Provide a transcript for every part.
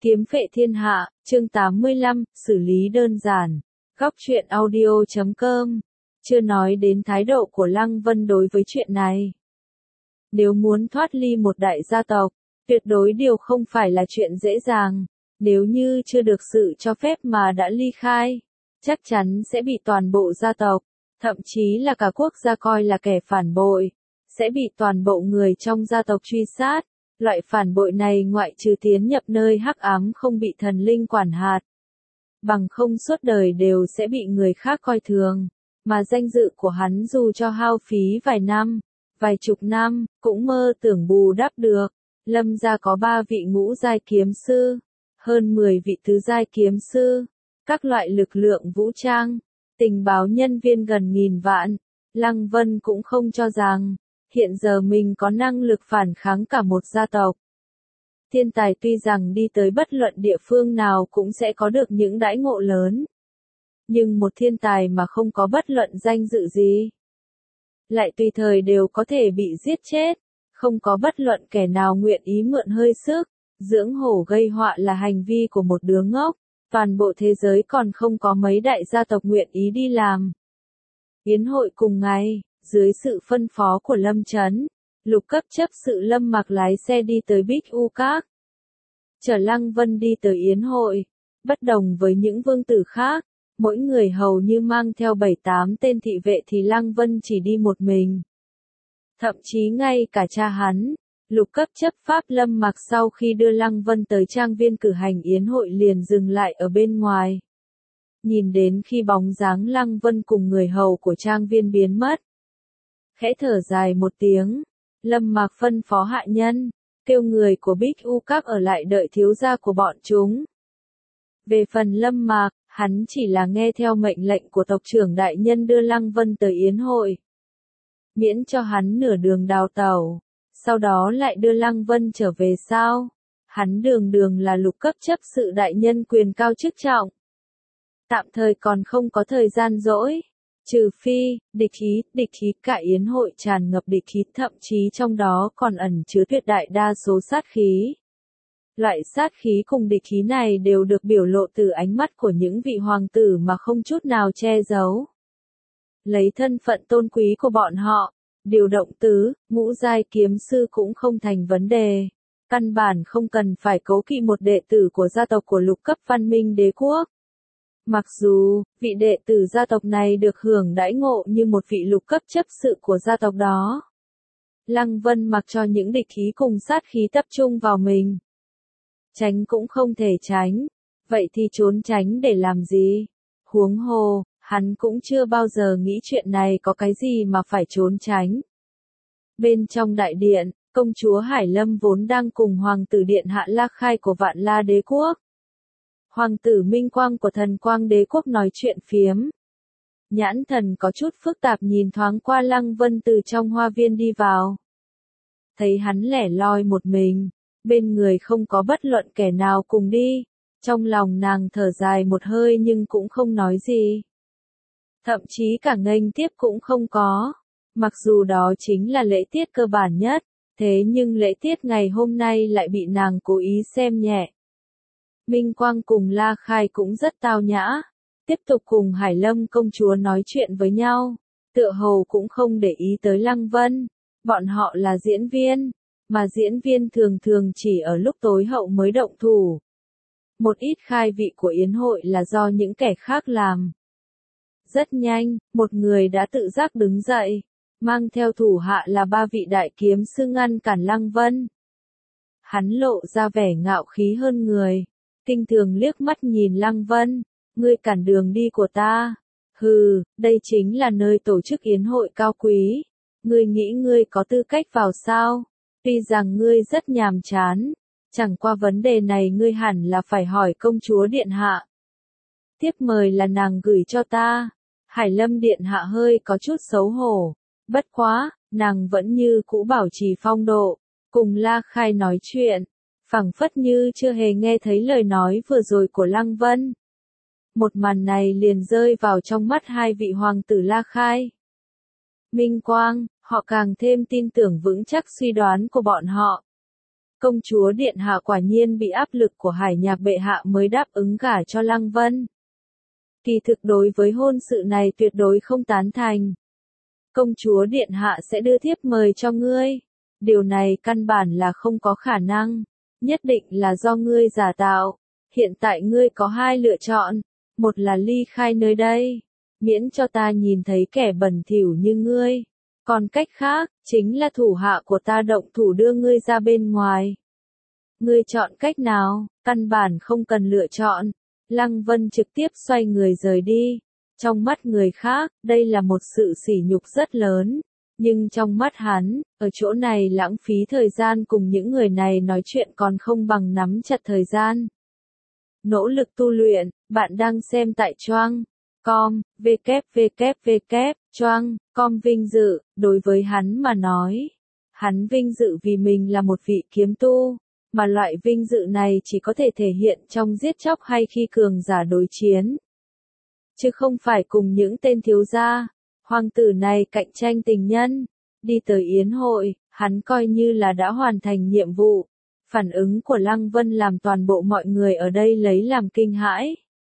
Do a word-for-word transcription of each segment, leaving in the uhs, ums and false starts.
Kiếm phệ thiên hạ, chương tám mươi lăm, xử lý đơn giản. Góc truyện audio chấm com. Chưa nói đến thái độ của Lăng Vân đối với chuyện này. Nếu muốn thoát ly một đại gia tộc, tuyệt đối điều không phải là chuyện dễ dàng. Nếu như chưa được sự cho phép mà đã ly khai, chắc chắn sẽ bị toàn bộ gia tộc, thậm chí là cả quốc gia coi là kẻ phản bội, sẽ bị toàn bộ người trong gia tộc truy sát. Loại phản bội này ngoại trừ tiến nhập nơi hắc ám không bị thần linh quản hạt, bằng không suốt đời đều sẽ bị người khác coi thường, mà danh dự của hắn dù cho hao phí vài năm, vài chục năm, cũng mơ tưởng bù đắp được. Lâm gia có ba vị ngũ giai kiếm sư, hơn mười vị tứ giai kiếm sư, các loại lực lượng vũ trang, tình báo nhân viên gần nghìn vạn. Lăng Vân cũng không cho rằng hiện giờ mình có năng lực phản kháng cả một gia tộc. Thiên tài tuy rằng đi tới bất luận địa phương nào cũng sẽ có được những đãi ngộ lớn, nhưng một thiên tài mà không có bất luận danh dự gì, lại tùy thời đều có thể bị giết chết, không có bất luận kẻ nào nguyện ý mượn hơi sức, dưỡng hổ gây họa là hành vi của một đứa ngốc, toàn bộ thế giới còn không có mấy đại gia tộc nguyện ý đi làm. Yến hội cùng ngày, dưới sự phân phó của Lâm Chấn, lục cấp chấp sự Lâm Mặc lái xe đi tới Bích U Các, chở Lăng Vân đi tới yến hội. Bất đồng với những vương tử khác, mỗi người hầu như mang theo bảy tám tên thị vệ thì Lăng Vân chỉ đi một mình. Thậm chí ngay cả cha hắn, lục cấp chấp pháp Lâm Mặc sau khi đưa Lăng Vân tới trang viên cử hành yến hội liền dừng lại ở bên ngoài. Nhìn đến khi bóng dáng Lăng Vân cùng người hầu của trang viên biến mất, khẽ thở dài một tiếng, Lâm Mặc phân phó hạ nhân, kêu người của Bích U Các ở lại đợi thiếu gia của bọn chúng. Về phần Lâm Mặc, hắn chỉ là nghe theo mệnh lệnh của tộc trưởng đại nhân đưa Lăng Vân tới yến hội, miễn cho hắn nửa đường đào tẩu, sau đó lại đưa Lăng Vân trở về sao? Hắn đường đường là lục cấp chấp sự đại nhân quyền cao chức trọng, tạm thời còn không có thời gian rỗi. Trừ phi, địch khí, địch khí cả yến hội tràn ngập địch khí, thậm chí trong đó còn ẩn chứa tuyệt đại đa số sát khí. Loại sát khí cùng địch khí này đều được biểu lộ từ ánh mắt của những vị hoàng tử mà không chút nào che giấu. Lấy thân phận tôn quý của bọn họ, điều động tứ, ngũ giai kiếm sư cũng không thành vấn đề. Căn bản không cần phải cố kỵ một đệ tử của gia tộc của lục cấp văn minh đế quốc. Mặc dù, vị đệ tử gia tộc này được hưởng đãi ngộ như một vị lục cấp chấp sự của gia tộc đó. Lăng Vân mặc cho những địch khí cùng sát khí tập trung vào mình. Tránh cũng không thể tránh, vậy thì trốn tránh để làm gì? Huống hồ, hắn cũng chưa bao giờ nghĩ chuyện này có cái gì mà phải trốn tránh. Bên trong đại điện, công chúa Hải Lâm vốn đang cùng hoàng tử điện hạ La Khai của Vạn La đế quốc, hoàng tử Minh Quang của Thần Quang đế quốc nói chuyện phiếm. Nhãn thần có chút phức tạp nhìn thoáng qua Lăng Vân từ trong hoa viên đi vào. Thấy hắn lẻ loi một mình, bên người không có bất luận kẻ nào cùng đi, trong lòng nàng thở dài một hơi nhưng cũng không nói gì. Thậm chí cả nghênh tiếp cũng không có, mặc dù đó chính là lễ tiết cơ bản nhất, thế nhưng lễ tiết ngày hôm nay lại bị nàng cố ý xem nhẹ. Minh Quang cùng La Khai cũng rất tao nhã, tiếp tục cùng Hải Lâm công chúa nói chuyện với nhau, tựa hồ cũng không để ý tới Lăng Vân. Bọn họ là diễn viên, mà diễn viên thường thường chỉ ở lúc tối hậu mới động thủ. Một ít khai vị của yến hội là do những kẻ khác làm. Rất nhanh, một người đã tự giác đứng dậy, mang theo thủ hạ là ba vị đại kiếm sư ngăn cản Lăng Vân. Hắn lộ ra vẻ ngạo khí hơn người, kinh thường liếc mắt nhìn Lăng Vân, ngươi cản đường đi của ta. Hừ, đây chính là nơi tổ chức yến hội cao quý, ngươi nghĩ ngươi có tư cách vào sao? Tuy rằng ngươi rất nhàm chán, chẳng qua vấn đề này ngươi hẳn là phải hỏi công chúa điện hạ. Tiếp mời là nàng gửi cho ta. Hải Lâm điện hạ hơi có chút xấu hổ, bất quá, nàng vẫn như cũ bảo trì phong độ, cùng La Khai nói chuyện, phảng phất như chưa hề nghe thấy lời nói vừa rồi của Lăng Vân. Một màn này liền rơi vào trong mắt hai vị hoàng tử La Khai. Minh Quang, họ càng thêm tin tưởng vững chắc suy đoán của bọn họ. Công chúa điện hạ quả nhiên bị áp lực của Hải Nhạc bệ hạ mới đáp ứng gả cho Lăng Vân. Kỳ thực đối với hôn sự này tuyệt đối không tán thành. Công chúa điện hạ sẽ đưa thiếp mời cho ngươi. Điều này căn bản là không có khả năng. Nhất định là do ngươi giả tạo. Hiện tại ngươi có hai lựa chọn. Một là ly khai nơi đây. Miễn cho ta nhìn thấy kẻ bẩn thỉu như ngươi. Còn cách khác, chính là thủ hạ của ta động thủ đưa ngươi ra bên ngoài. Ngươi chọn cách nào, căn bản không cần lựa chọn. Lăng Vân trực tiếp xoay người rời đi. Trong mắt người khác, đây là một sự sỉ nhục rất lớn. Nhưng trong mắt hắn, ở chỗ này lãng phí thời gian cùng những người này nói chuyện còn không bằng nắm chặt thời gian. Nỗ lực tu luyện, bạn đang xem tại Choang. Com, www, Choang, com vinh dự, đối với hắn mà nói. Hắn vinh dự vì mình là một vị kiếm tu, mà loại vinh dự này chỉ có thể thể hiện trong giết chóc hay khi cường giả đối chiến. Chứ không phải cùng những tên thiếu gia, hoàng tử này cạnh tranh tình nhân. Đi tới yến hội, hắn coi như là đã hoàn thành nhiệm vụ. Phản ứng của Lăng Vân làm toàn bộ mọi người ở đây lấy làm kinh hãi.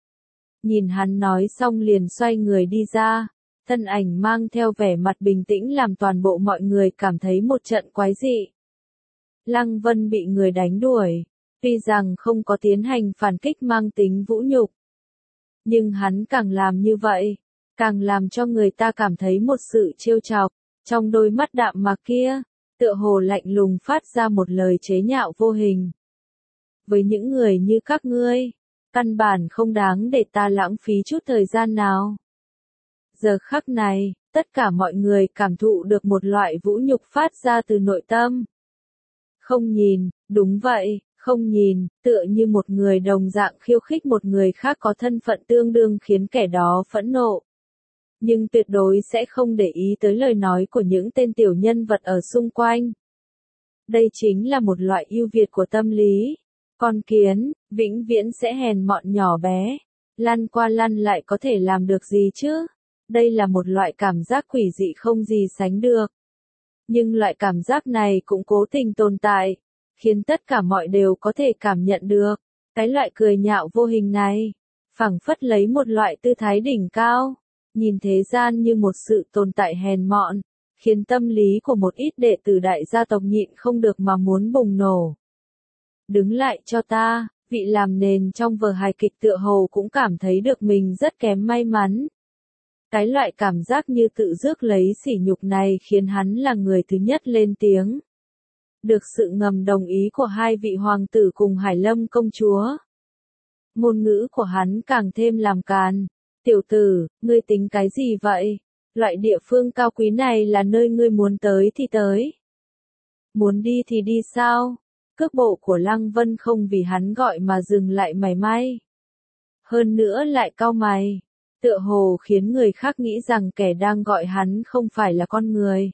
Nhìn hắn nói xong liền xoay người đi ra, thân ảnh mang theo vẻ mặt bình tĩnh làm toàn bộ mọi người cảm thấy một trận quái dị. Lăng Vân bị người đánh đuổi, tuy rằng không có tiến hành phản kích mang tính vũ nhục. Nhưng hắn càng làm như vậy, càng làm cho người ta cảm thấy một sự trêu chọc, trong đôi mắt đạm mạc kia, tựa hồ lạnh lùng phát ra một lời chế nhạo vô hình. Với những người như các ngươi, căn bản không đáng để ta lãng phí chút thời gian nào. Giờ khắc này, tất cả mọi người cảm thụ được một loại vũ nhục phát ra từ nội tâm. Không nhìn, đúng vậy, không nhìn, tựa như một người đồng dạng khiêu khích một người khác có thân phận tương đương khiến kẻ đó phẫn nộ. Nhưng tuyệt đối sẽ không để ý tới lời nói của những tên tiểu nhân vật ở xung quanh. Đây chính là một loại ưu việt của tâm lý. Con kiến, vĩnh viễn sẽ hèn mọn nhỏ bé. Lăn qua lăn lại có thể làm được gì chứ? Đây là một loại cảm giác quỷ dị không gì sánh được. Nhưng loại cảm giác này cũng cố tình tồn tại, khiến tất cả mọi đều có thể cảm nhận được. Cái loại cười nhạo vô hình này, phảng phất lấy một loại tư thái đỉnh cao, nhìn thế gian như một sự tồn tại hèn mọn, khiến tâm lý của một ít đệ tử đại gia tộc nhịn không được mà muốn bùng nổ. Đứng lại cho ta, vị làm nền trong vở hài kịch tựa hồ cũng cảm thấy được mình rất kém may mắn. Cái loại cảm giác như tự rước lấy sỉ nhục này khiến hắn là người thứ nhất lên tiếng. Được sự ngầm đồng ý của hai vị hoàng tử cùng Hải Lâm công chúa. Ngôn ngữ của hắn càng thêm làm càn. Tiểu tử, ngươi tính cái gì vậy? Loại địa phương cao quý này là nơi ngươi muốn tới thì tới. Muốn đi thì đi sao? Cước bộ của Lăng Vân không vì hắn gọi mà dừng lại mảy may. Hơn nữa lại cau mày. Tựa hồ khiến người khác nghĩ rằng kẻ đang gọi hắn không phải là con người.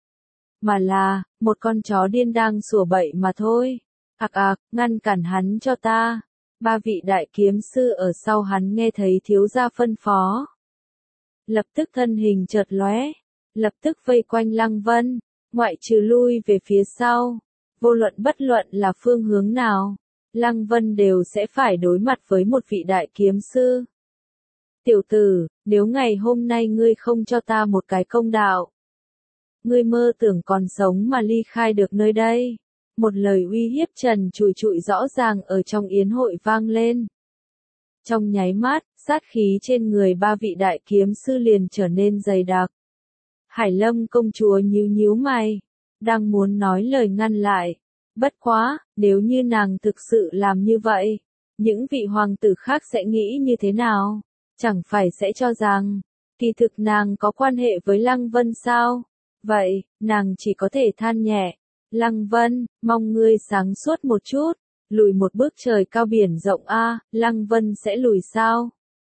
Mà là, một con chó điên đang sủa bậy mà thôi. Ạc ạc, ngăn cản hắn cho ta. Ba vị đại kiếm sư ở sau hắn nghe thấy thiếu gia phân phó. Lập tức thân hình chợt lóe. Lập tức vây quanh Lăng Vân. Ngoại trừ lui về phía sau. Vô luận bất luận là phương hướng nào. Lăng Vân đều sẽ phải đối mặt với một vị đại kiếm sư. Tiểu tử, nếu ngày hôm nay ngươi không cho ta một cái công đạo. Ngươi mơ tưởng còn sống mà ly khai được nơi đây. Một lời uy hiếp trần trụi trụi rõ ràng ở trong yến hội vang lên. Trong nháy mắt, sát khí trên người ba vị đại kiếm sư liền trở nên dày đặc. Hải Lâm công chúa nhíu nhíu mày, đang muốn nói lời ngăn lại. Bất quá, nếu như nàng thực sự làm như vậy, những vị hoàng tử khác sẽ nghĩ như thế nào? Chẳng phải sẽ cho rằng, kỳ thực nàng có quan hệ với Lăng Vân sao? Vậy, nàng chỉ có thể than nhẹ. Lăng Vân, mong ngươi sáng suốt một chút, lùi một bước trời cao biển rộng a, Lăng Vân sẽ lùi sao?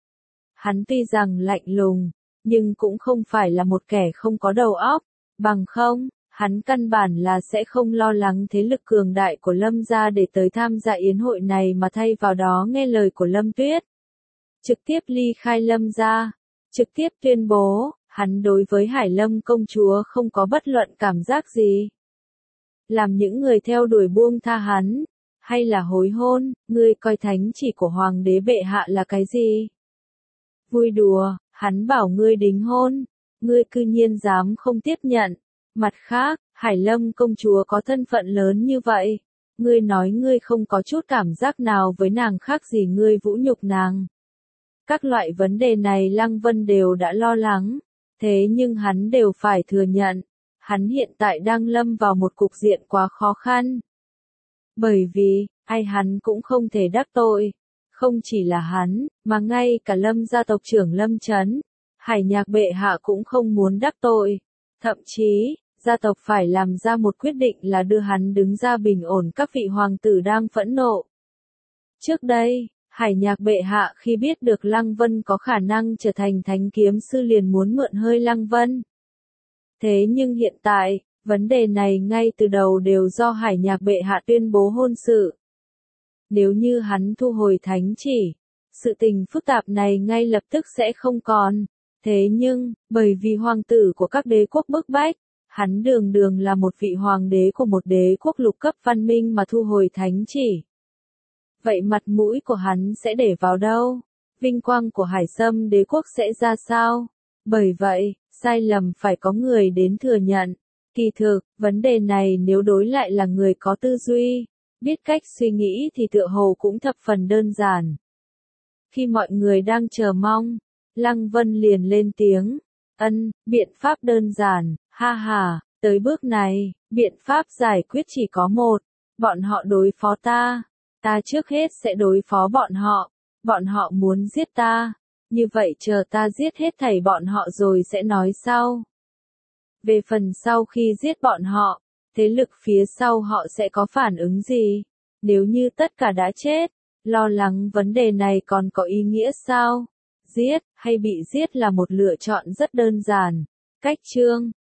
Hắn tuy rằng lạnh lùng, nhưng cũng không phải là một kẻ không có đầu óc, bằng không, hắn căn bản là sẽ không lo lắng thế lực cường đại của Lâm gia để tới tham gia yến hội này mà thay vào đó nghe lời của Lâm Tuyết. Trực tiếp ly khai Lâm gia, trực tiếp tuyên bố, hắn đối với Hải Lâm công chúa không có bất luận cảm giác gì. làm những người theo đuổi buông tha hắn, hay là hối hôn, ngươi coi thánh chỉ của hoàng đế bệ hạ là cái gì? Vui đùa, hắn bảo ngươi đính hôn, ngươi cư nhiên dám không tiếp nhận. Mặt khác, Hải Lâm công chúa có thân phận lớn như vậy, ngươi nói ngươi không có chút cảm giác nào với nàng khác gì ngươi vũ nhục nàng. Các loại vấn đề này Lăng Vân đều đã lo lắng, thế nhưng hắn đều phải thừa nhận, hắn hiện tại đang lâm vào một cục diện quá khó khăn. Bởi vì, ai hắn cũng không thể đắc tội, không chỉ là hắn, mà ngay cả Lâm gia tộc trưởng Lâm Chấn, Hải Nhạc bệ hạ cũng không muốn đắc tội, thậm chí, gia tộc phải làm ra một quyết định là đưa hắn đứng ra bình ổn các vị hoàng tử đang phẫn nộ. Trước đây, Hải Nhạc bệ hạ khi biết được Lăng Vân có khả năng trở thành thánh kiếm sư liền muốn mượn hơi Lăng Vân. Thế nhưng hiện tại, vấn đề này ngay từ đầu đều do Hải Nhạc bệ hạ tuyên bố hôn sự. Nếu như hắn thu hồi thánh chỉ, sự tình phức tạp này ngay lập tức sẽ không còn. Thế nhưng, bởi vì hoàng tử của các đế quốc bức bách, hắn đường đường là một vị hoàng đế của một đế quốc lục cấp văn minh mà thu hồi thánh chỉ. Vậy mặt mũi của hắn sẽ để vào đâu? Vinh quang của Hải Sâm đế quốc sẽ ra sao? Bởi vậy, sai lầm phải có người đến thừa nhận. Kỳ thực, vấn đề này nếu đối lại là người có tư duy, biết cách suy nghĩ thì tựa hồ cũng thập phần đơn giản. Khi mọi người đang chờ mong, Lăng Vân liền lên tiếng, ân, biện pháp đơn giản, ha ha, tới bước này, biện pháp giải quyết chỉ có một, bọn họ đối phó ta, ta trước hết sẽ đối phó bọn họ, bọn họ muốn giết ta, như vậy chờ ta giết hết thảy bọn họ rồi sẽ nói sau. Về phần sau khi giết bọn họ, thế lực phía sau họ sẽ có phản ứng gì? Nếu như tất cả đã chết, lo lắng vấn đề này còn có ý nghĩa sao? Giết, hay bị giết là một lựa chọn rất đơn giản. Cách chương